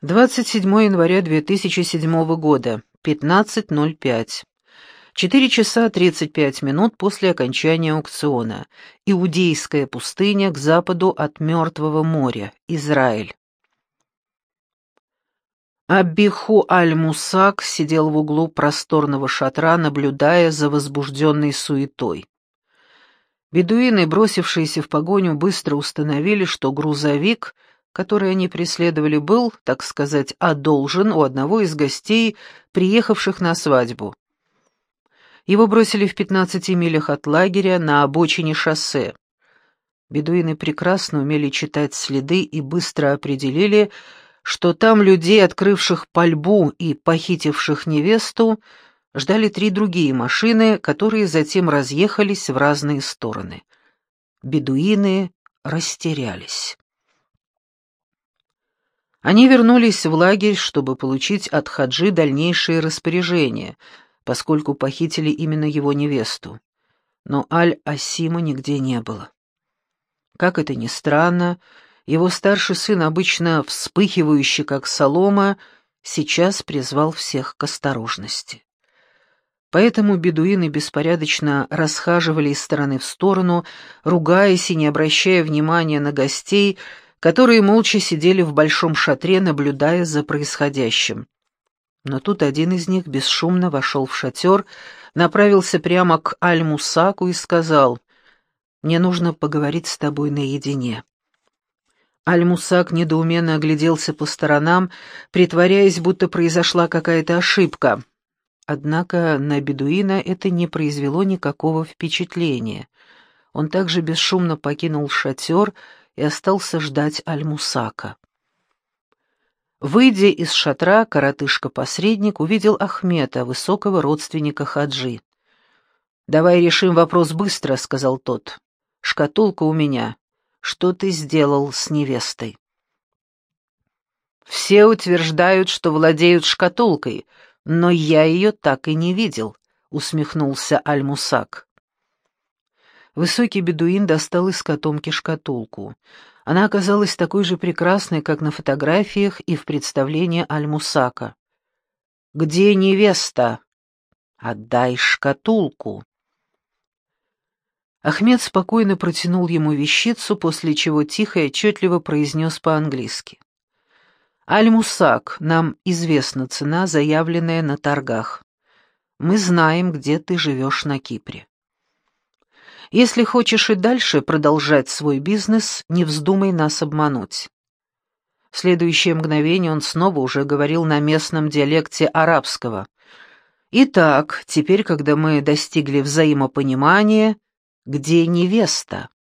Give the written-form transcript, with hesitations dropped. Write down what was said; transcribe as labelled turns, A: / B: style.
A: 27 января 2007 года, 15:05. 4 часа 35 минут после окончания аукциона. Иудейская пустыня к западу от Мертвого моря, Израиль. Абиху аль-Мусак сидел в углу просторного шатра, наблюдая за возбужденной суетой. Бедуины, бросившиеся в погоню, быстро установили, что грузовик, который они преследовали, был, так сказать, одолжен у одного из гостей, приехавших на свадьбу. Его бросили в 15 милях от лагеря на обочине шоссе. Бедуины прекрасно умели читать следы и быстро определили, что там людей, открывших пальбу и похитивших невесту, ждали 3 другие машины, которые затем разъехались в разные стороны. Бедуины растерялись. Они вернулись в лагерь, чтобы получить от Хаджи дальнейшие распоряжения, поскольку похитили именно его невесту. Но Аль-Асима нигде не было. Как это ни странно, его старший сын, обычно вспыхивающий как солома, сейчас призвал всех к осторожности. Поэтому бедуины беспорядочно расхаживали из стороны в сторону, ругаясь и не обращая внимания на гостей, которые молча сидели в большом шатре, наблюдая за происходящим. Но тут один из них бесшумно вошел в шатер, направился прямо к Аль-Мусаку и сказал: «Мне нужно поговорить с тобой наедине». Аль-Мусак недоуменно огляделся по сторонам, притворяясь, будто произошла какая-то ошибка. Однако на бедуина это не произвело никакого впечатления. Он также бесшумно покинул шатер и остался ждать Аль-Мусака. Выйдя из шатра, коротышка-посредник увидел Ахмета, высокого родственника Хаджи. «Давай решим вопрос быстро», — сказал тот. «Шкатулка у меня. Что ты сделал с невестой?» «Все утверждают, что владеют шкатулкой, но я ее так и не видел», — усмехнулся Аль-Мусак. Высокий бедуин достал из котомки шкатулку. Она оказалась такой же прекрасной, как на фотографиях и в представлении Аль-Мусака. «Где невеста? Отдай шкатулку». Ахмед спокойно протянул ему вещицу, после чего тихо и отчетливо произнес по-английски: «Аль-Мусак, нам известна цена, заявленная на торгах. Мы знаем, где ты живешь на Кипре. Если хочешь и дальше продолжать свой бизнес, не вздумай нас обмануть». В следующее мгновение он снова уже говорил на местном диалекте арабского. «Итак, теперь, когда мы достигли взаимопонимания, где невеста?»